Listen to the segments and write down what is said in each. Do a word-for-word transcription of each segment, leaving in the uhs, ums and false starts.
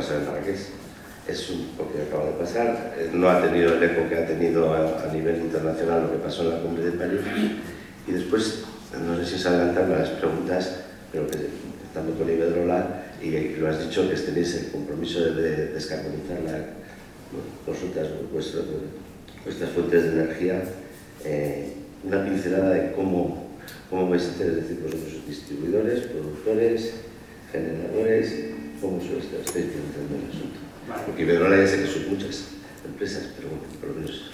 pasado en Marrakech. Es un poco que acaba de pasar, no ha tenido el eco que ha tenido a, a nivel internacional lo que pasó en la cumbre de París. Y después, no sé si es adelantarme a las preguntas, pero que estando con Iberdrola, y lo has dicho, que tenéis el compromiso de, de descarbonizar la, vosotras, vuestras, vuestras fuentes de energía, eh, una pincelada de cómo, cómo vais a hacer, es decir, vosotros distribuidores, productores, generadores, cómo estáis financiando el asunto. Vale. Porque Iberdrola ya sé que son muchas empresas, pero bueno, por lo menos.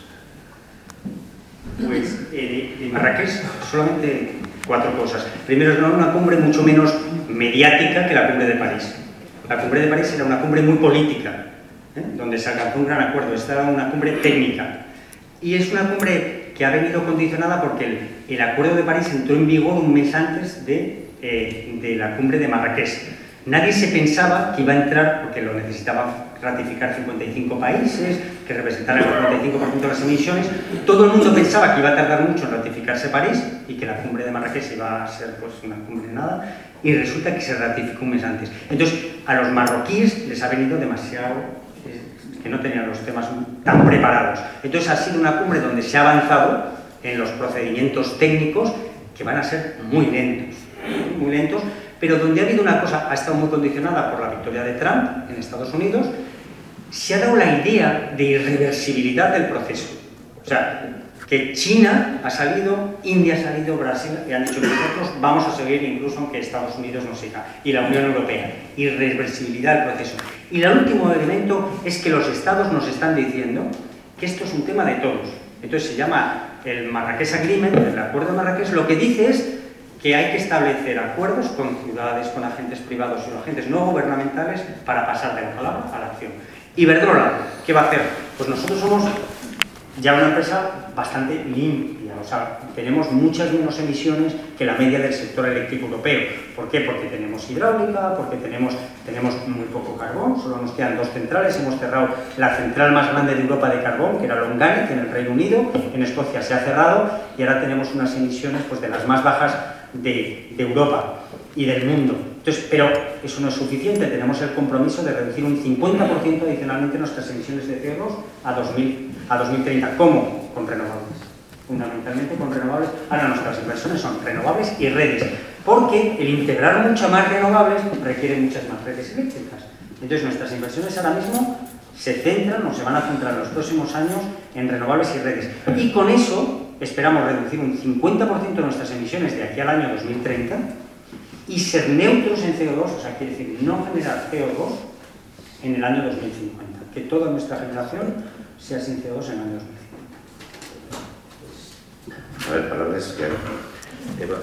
Pues eh, de Marrakech solamente cuatro cosas. Primero, es una cumbre mucho menos mediática que la cumbre de París. La cumbre de París era una cumbre muy política, ¿eh? Donde se alcanzó un gran acuerdo. Esta era una cumbre técnica. Y es una cumbre que ha venido condicionada porque el, el acuerdo de París entró en vigor un mes antes de, eh, de la cumbre de Marrakech. Nadie se pensaba que iba a entrar, porque lo necesitaba ratificar cincuenta y cinco países, que representaran el cuarenta y cinco por ciento de las emisiones. Todo el mundo pensaba que iba a tardar mucho en ratificarse París y que la cumbre de Marrakech iba a ser pues, una cumbre de nada, y resulta que se ratificó un mes antes. Entonces, a los marroquíes les ha venido demasiado, eh, que no tenían los temas tan preparados. Entonces, ha sido una cumbre donde se ha avanzado en los procedimientos técnicos que van a ser muy lentos, muy lentos, pero donde ha habido una cosa, ha estado muy condicionada por la victoria de Trump en Estados Unidos, se ha dado la idea de irreversibilidad del proceso. O sea, que China ha salido, India ha salido, Brasil, y han dicho que nosotros vamos a seguir incluso aunque Estados Unidos no siga, y la Unión Europea, irreversibilidad del proceso. Y el último elemento es que los estados nos están diciendo que esto es un tema de todos. Entonces se llama el Marrakech Agreement, el acuerdo de Marrakech, lo que dice es que hay que establecer acuerdos con ciudades, con agentes privados y agentes no gubernamentales para pasar de la palabra a la acción. Iberdrola, ¿qué va a hacer? Pues nosotros somos ya una empresa bastante limpia, o sea, tenemos muchas menos emisiones que la media del sector eléctrico europeo. ¿Por qué? Porque tenemos hidráulica, porque tenemos, tenemos muy poco carbón, solo nos quedan dos centrales, hemos cerrado la central más grande de Europa de carbón, que era Longanic, en el Reino Unido, en Escocia se ha cerrado, y ahora tenemos unas emisiones pues, de las más bajas de, de Europa y del mundo. Entonces, pero eso no es suficiente, tenemos el compromiso de reducir un cincuenta por ciento adicionalmente nuestras emisiones de C O dos a dos mil treinta. ¿Cómo? Con renovables. Fundamentalmente con renovables. Ahora nuestras inversiones son renovables y redes, porque el integrar muchas más renovables requiere muchas más redes eléctricas. Entonces nuestras inversiones ahora mismo se centran o se van a centrar en los próximos años en renovables y redes. Y con eso esperamos reducir un cincuenta por ciento de nuestras emisiones de aquí al año dos mil treinta y ser neutros en C O dos, o sea, quiere decir no generar C O dos en el año dos mil cincuenta. Que toda nuestra generación sea sin C O dos en el año dos mil cincuenta. A ver, palabras que... Eva.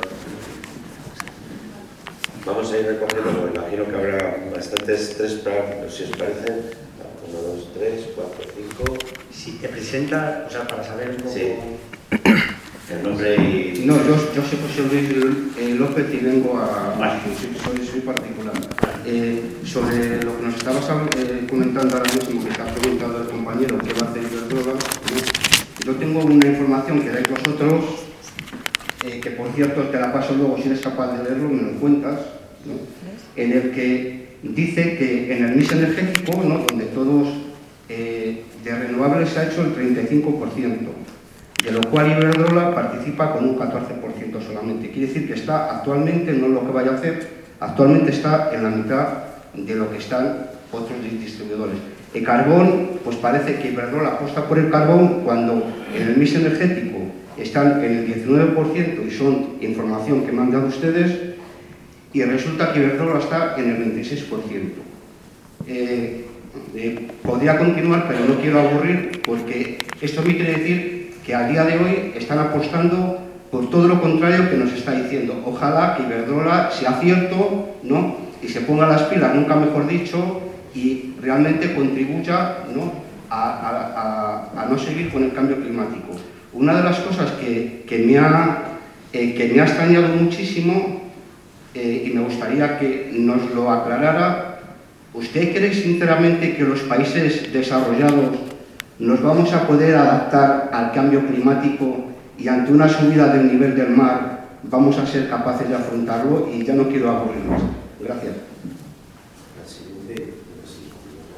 Vamos a ir recogiendo, me imagino que habrá bastantes, tres para, si os parece, uno, dos, tres, cuatro, cinco... Si te presenta, o sea, para saber un poco... Sí. El nombre y... No, yo, yo soy José Luis López y vengo a... Vale. Soy, soy particular. Eh, sobre lo que nos estabas eh, comentando ahora mismo, que te ha preguntado el compañero que va a hacer Iberdrola, ¿no? Yo tengo una información que dais vosotros, eh, que por cierto te la paso luego, si eres capaz de leerlo, me lo cuentas, ¿no? En el que dice que en el mix energético, ¿no? Donde todos eh, de renovables se ha hecho el treinta y cinco por ciento, de lo cual Iberdrola participa con un catorce por ciento solamente. Quiere decir que está actualmente, no lo que vaya a hacer, actualmente está en la mitad de lo que están otros distribuidores. El carbón, pues parece que Iberdrola apuesta por el carbón cuando en el mix energético están en el diecinueve por ciento y son información que me han dado ustedes, y resulta que Iberdrola está en el veintiséis por ciento. Eh, eh, podría continuar, pero no quiero aburrir, porque esto me quiere decir que a día de hoy están apostando por todo lo contrario que nos está diciendo. Ojalá que Iberdrola sea cierto, ¿no? Y se ponga las pilas, nunca mejor dicho, y realmente contribuya, ¿no? a, a, a, a no seguir con el cambio climático. Una de las cosas que, que, me, ha, eh, que me ha extrañado muchísimo, eh, y me gustaría que nos lo aclarara, ¿usted cree sinceramente que los países desarrollados nos vamos a poder adaptar al cambio climático y ante una subida del nivel del mar vamos a ser capaces de afrontarlo? Y ya no quiero aburrir más. Gracias.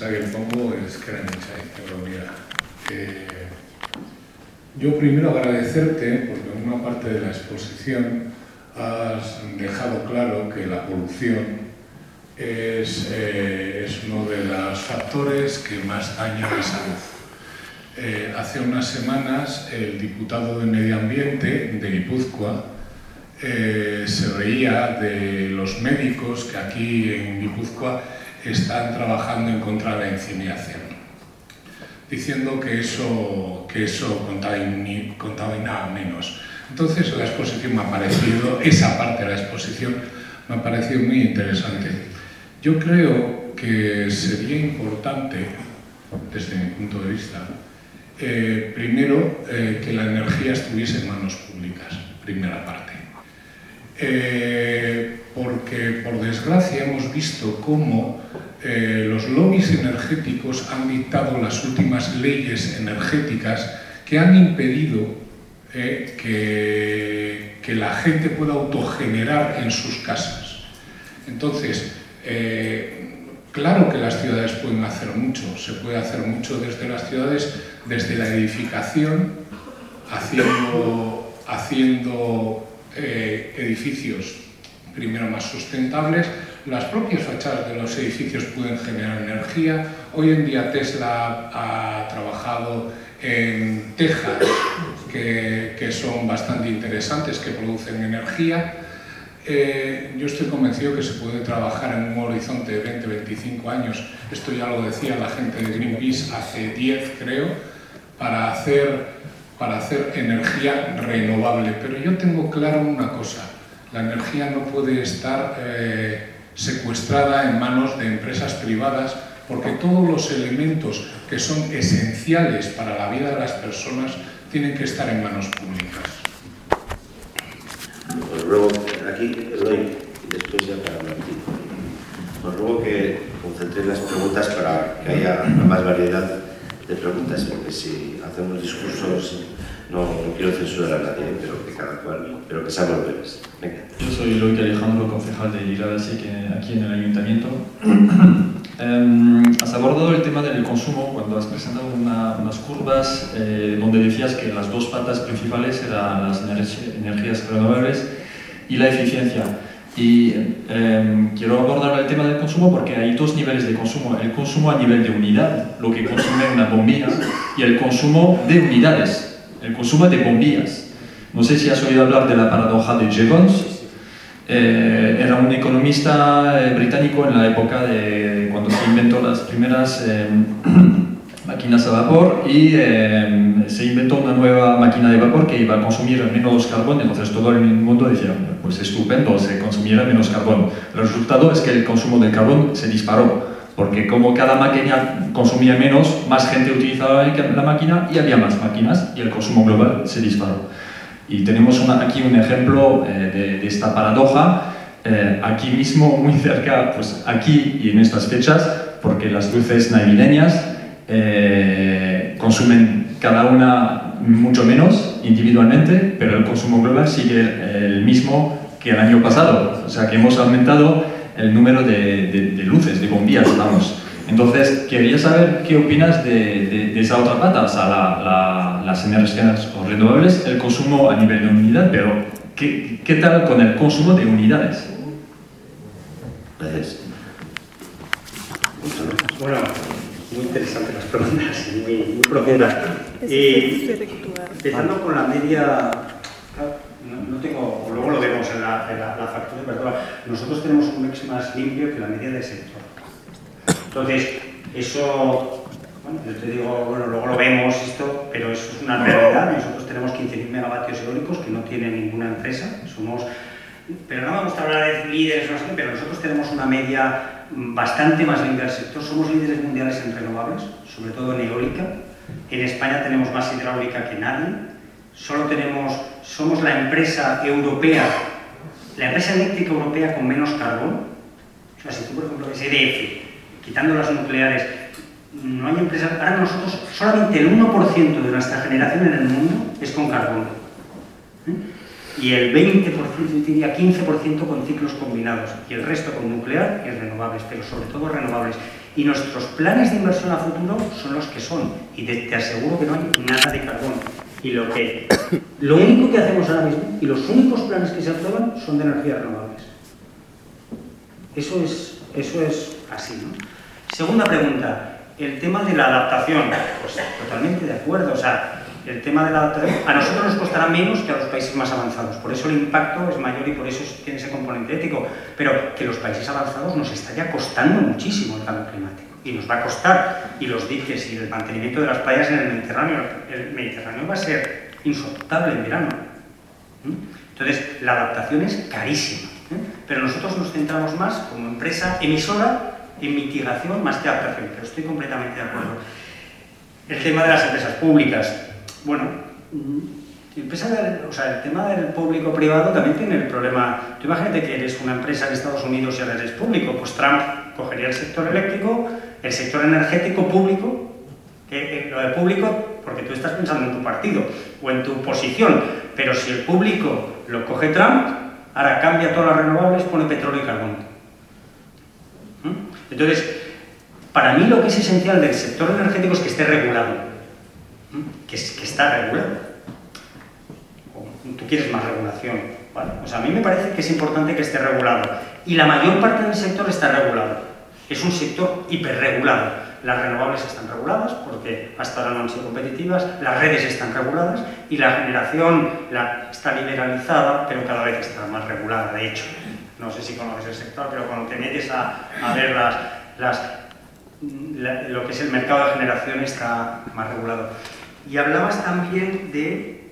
sea que el fondo es que era mucha economía. Eh, yo primero agradecerte porque en una parte de la exposición has dejado claro que la corrupción es, eh, es uno de los factores que más daña a la salud. Eh, hace unas semanas el diputado de Medio Ambiente de Guipúzcoa eh, se reía de los médicos que aquí en Guipúzcoa están trabajando en contra de la incineración, diciendo que eso, que eso contamina, contaminaba menos. Entonces la exposición me ha parecido, esa parte de la exposición me ha parecido muy interesante. Yo creo que sería importante, desde mi punto de vista, eh, primero eh, que la energía estuviese en manos públicas, primera parte. Eh, porque por desgracia hemos visto cómo eh, los lobbies energéticos han dictado las últimas leyes energéticas que han impedido eh, que, que la gente pueda autogenerar en sus casas. Entonces, eh, claro que las ciudades pueden hacer mucho, se puede hacer mucho desde las ciudades, desde la edificación, haciendo, haciendo eh, edificios primero más sustentables. Las propias fachadas de los edificios pueden generar energía. Hoy en día Tesla ha trabajado en tejas que, que son bastante interesantes, que producen energía. Eh, yo estoy convencido que se puede trabajar en un horizonte de veinte a veinticinco años, esto ya lo decía la gente de Greenpeace hace diez creo, para hacer, para hacer energía renovable. Pero yo tengo claro una cosa: la energía no puede estar eh, secuestrada en manos de empresas privadas, porque todos los elementos que son esenciales para la vida de las personas tienen que estar en manos públicas. Os ruego, aquí Eloy, y después ya para Martín, os ruego que concentréis las preguntas para que haya una más variedad de preguntas, porque si hacemos discursos, no, no quiero censurar a nadie, pero que cada cual, pero que seamos breves. Venga. Yo soy Eloy Alejandro, concejal de Irabasi, aquí en el Ayuntamiento. Eh, has abordado el tema del consumo cuando has presentado una, unas curvas eh, donde decías que las dos patas principales eran las energi energías renovables y la eficiencia. Y eh, quiero abordar el tema del consumo porque hay dos niveles de consumo: el consumo a nivel de unidad, lo que consume una bombilla, y el consumo de unidades, el consumo de bombillas. No sé si has oído hablar de la paradoja de Jevons. Eh, era un economista eh, británico en la época de cuando se inventó las primeras eh, máquinas a vapor, y eh, se inventó una nueva máquina de vapor que iba a consumir menos carbón. Entonces todo el mundo decía, pues estupendo, se consumiera menos carbón. El resultado es que el consumo de carbón se disparó, porque como cada máquina consumía menos, más gente utilizaba la máquina y había más máquinas, y el consumo global se disparó. Y tenemos una, aquí un ejemplo eh, de, de esta paradoja, eh, aquí mismo, muy cerca, pues aquí y en estas fechas, porque las luces navideñas eh, consumen cada una mucho menos individualmente, pero el consumo global sigue el, el mismo que el año pasado. O sea que hemos aumentado el número de, de, de luces, de bombillas, vamos. Entonces, quería saber qué opinas de, de, de esa otra pata, o sea, la, la, las energías renovables, el consumo a nivel de unidad, pero ¿qué, qué tal con el consumo de unidades? Gracias. Bueno, muy interesantes las preguntas, muy, muy profundas. Eh, empezando con la media, no, no tengo, luego lo vemos en la, en la, la factura, pero nosotros tenemos un mix más limpio que la media del sector. Entonces, eso, bueno, yo te digo, bueno, luego lo vemos esto, pero eso es una realidad. Nosotros tenemos quince mil megavatios eólicos que no tiene ninguna empresa, somos, pero no vamos a hablar de líderes, no sé, pero nosotros tenemos una media bastante más limpia del sector. Somos líderes mundiales en renovables, sobre todo en eólica. En España tenemos más hidráulica que nadie. Solo tenemos, somos la empresa europea, la empresa eléctrica europea con menos carbón. O sea, si tú, por ejemplo, ves E D F, quitando las nucleares, no hay empresas. Ahora nosotros, solamente el uno por ciento de nuestra generación en el mundo es con carbón. ¿Eh? Y el veinte por ciento, yo diría quince por ciento con ciclos combinados, y el resto con nuclear y renovables, pero sobre todo renovables. Y nuestros planes de inversión a futuro son los que son. Y te, te aseguro que no hay nada de carbón. Y lo, que, lo único que hacemos ahora mismo, y los únicos planes que se aprueban, son de energías renovables. Eso es, eso es así, ¿no? Segunda pregunta, el tema de la adaptación. Pues totalmente de acuerdo. O sea, el tema de la adaptación a nosotros nos costará menos que a los países más avanzados. Por eso el impacto es mayor y por eso tiene ese componente ético. Pero que los países avanzados nos está ya costando muchísimo el cambio climático. Y nos va a costar. Y los diques y el mantenimiento de las playas en el Mediterráneo. El Mediterráneo va a ser insoportable en verano. Entonces, la adaptación es carísima. Pero nosotros nos centramos más como empresa emisora en mitigación más que adaptación. Pero estoy completamente de acuerdo. El tema de las empresas públicas. Bueno, empresa del, o sea, el tema del público-privado también tiene el problema. Tú imagínate que eres una empresa en Estados Unidos y ahora eres público. Pues Trump cogería el sector eléctrico, el sector energético público, eh, eh, lo de público porque tú estás pensando en tu partido o en tu posición, pero si el público lo coge Trump, ahora cambia todas las renovables, pone petróleo y carbón. ¿Mm? Entonces, para mí lo que es esencial del sector energético es que esté regulado, ¿Mm? que, es, que está regulado. O, tú quieres más regulación, ¿vale? O sea, a mí me parece que es importante que esté regulado. Y la mayor parte del sector está regulado. Es un sector hiperregulado. Las renovables están reguladas porque hasta ahora no han sido competitivas, las redes están reguladas y la generación la, está liberalizada, pero cada vez está más regulada, de hecho. No sé si conoces el sector, pero cuando te metes a, a ver las, las, la, lo que es el mercado de generación está más regulado. Y hablabas también de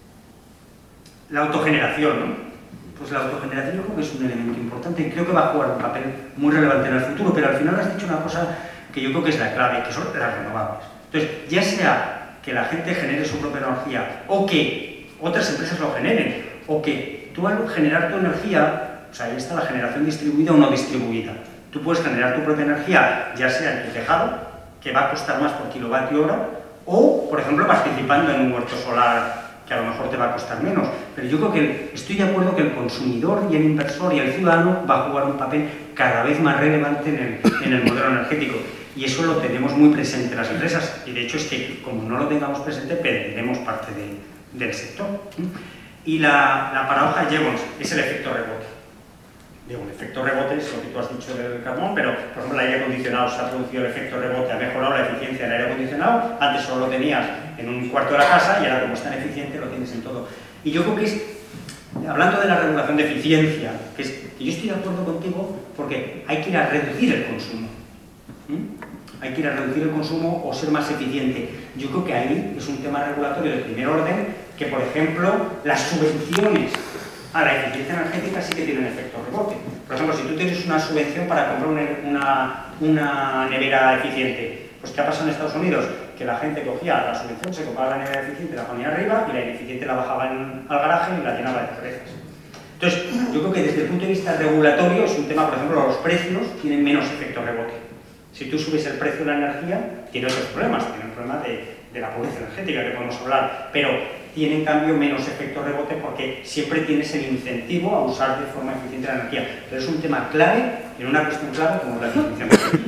la autogeneración, ¿no? Pues la autogeneración yo creo que es un elemento importante y creo que va a jugar un papel muy relevante en el futuro, pero al final has dicho una cosa que yo creo que es la clave, que son las renovables. Entonces, ya sea que la gente genere su propia energía o que otras empresas lo generen, o que tú al generar tu energía, o sea, ahí está la generación distribuida o no distribuida. Tú puedes generar tu propia energía, ya sea en tu tejado, que va a costar más por kilovatio hora, o, por ejemplo, participando en un huerto solar que a lo mejor te va a costar menos. Pero yo creo que estoy de acuerdo que el consumidor y el inversor y el ciudadano va a jugar un papel cada vez más relevante en el, en el modelo energético. Y eso lo tenemos muy presente en las empresas. Y de hecho es que, como no lo tengamos presente, perderemos parte de, del sector. Y la, la paradoja de Jevons es el efecto rebote. Digo, el efecto rebote es lo que tú has dicho del carbón, pero, por ejemplo, el aire acondicionado se ha producido el efecto rebote, ha mejorado la eficiencia del aire acondicionado. Antes solo lo tenías en un cuarto de la casa y ahora, como es tan eficiente, lo tienes en todo. Y yo creo que es, hablando de la regulación de eficiencia, que, es, que yo estoy de acuerdo contigo porque hay que ir a reducir el consumo. ¿Mm? Hay que ir a reducir el consumo o ser más eficiente. Yo creo que ahí es un tema regulatorio de primer orden que, por ejemplo, las subvenciones a la eficiencia energética sí que tienen efecto rebote. Por ejemplo, si tú tienes una subvención para comprar una, una, una nevera eficiente, pues ¿qué ha pasado en Estados Unidos? Que la gente cogía la subvención, se compraba la nevera eficiente, la ponía arriba y la ineficiente la bajaba en, al garaje y la llenaba de cervezas. Entonces, yo creo que desde el punto de vista regulatorio es un tema, por ejemplo, los precios tienen menos efecto rebote. Si tú subes el precio de la energía, tiene otros problemas, tiene el problema de, de la pobreza energética que podemos hablar, pero tiene en cambio menos efecto rebote porque siempre tienes el incentivo a usar de forma eficiente la energía. Pero es un tema clave, en una cuestión clave como la eficiencia energética.